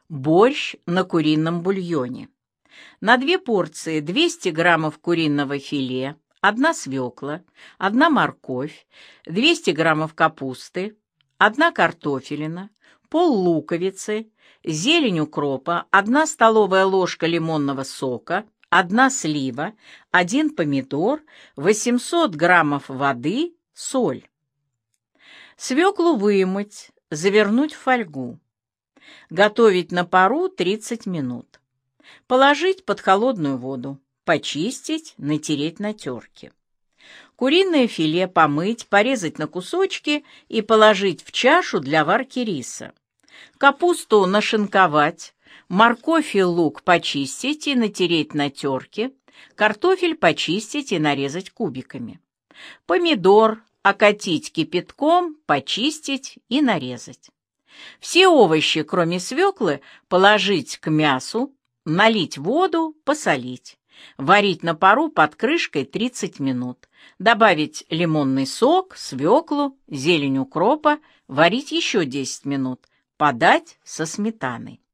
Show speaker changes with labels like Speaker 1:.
Speaker 1: Борщ на курином бульоне. На 2 порции 200 граммов куриного филе, 1 свекла, 1 морковь, 200 граммов капусты, 1 картофелина, пол-луковицы, зелень укропа, 1 столовая ложка лимонного сока, 1 слива, 1 помидор, 800 граммов воды, соль. Свеклу вымыть, завернуть в фольгу. Готовить на пару 30 минут. Положить под холодную воду. Почистить, натереть на терке. Куриное филе помыть, порезать на кусочки и положить в чашу для варки риса. Капусту нашинковать, морковь и лук почистить и натереть на терке, картофель почистить и нарезать кубиками. Помидор окатить кипятком, почистить и нарезать. Все овощи, кроме свеклы, положить к мясу, налить воду, посолить. Варить на пару под крышкой 30 минут. Добавить лимонный сок, свеклу, зелень укропа, варить еще 10 минут. Подать со сметаной.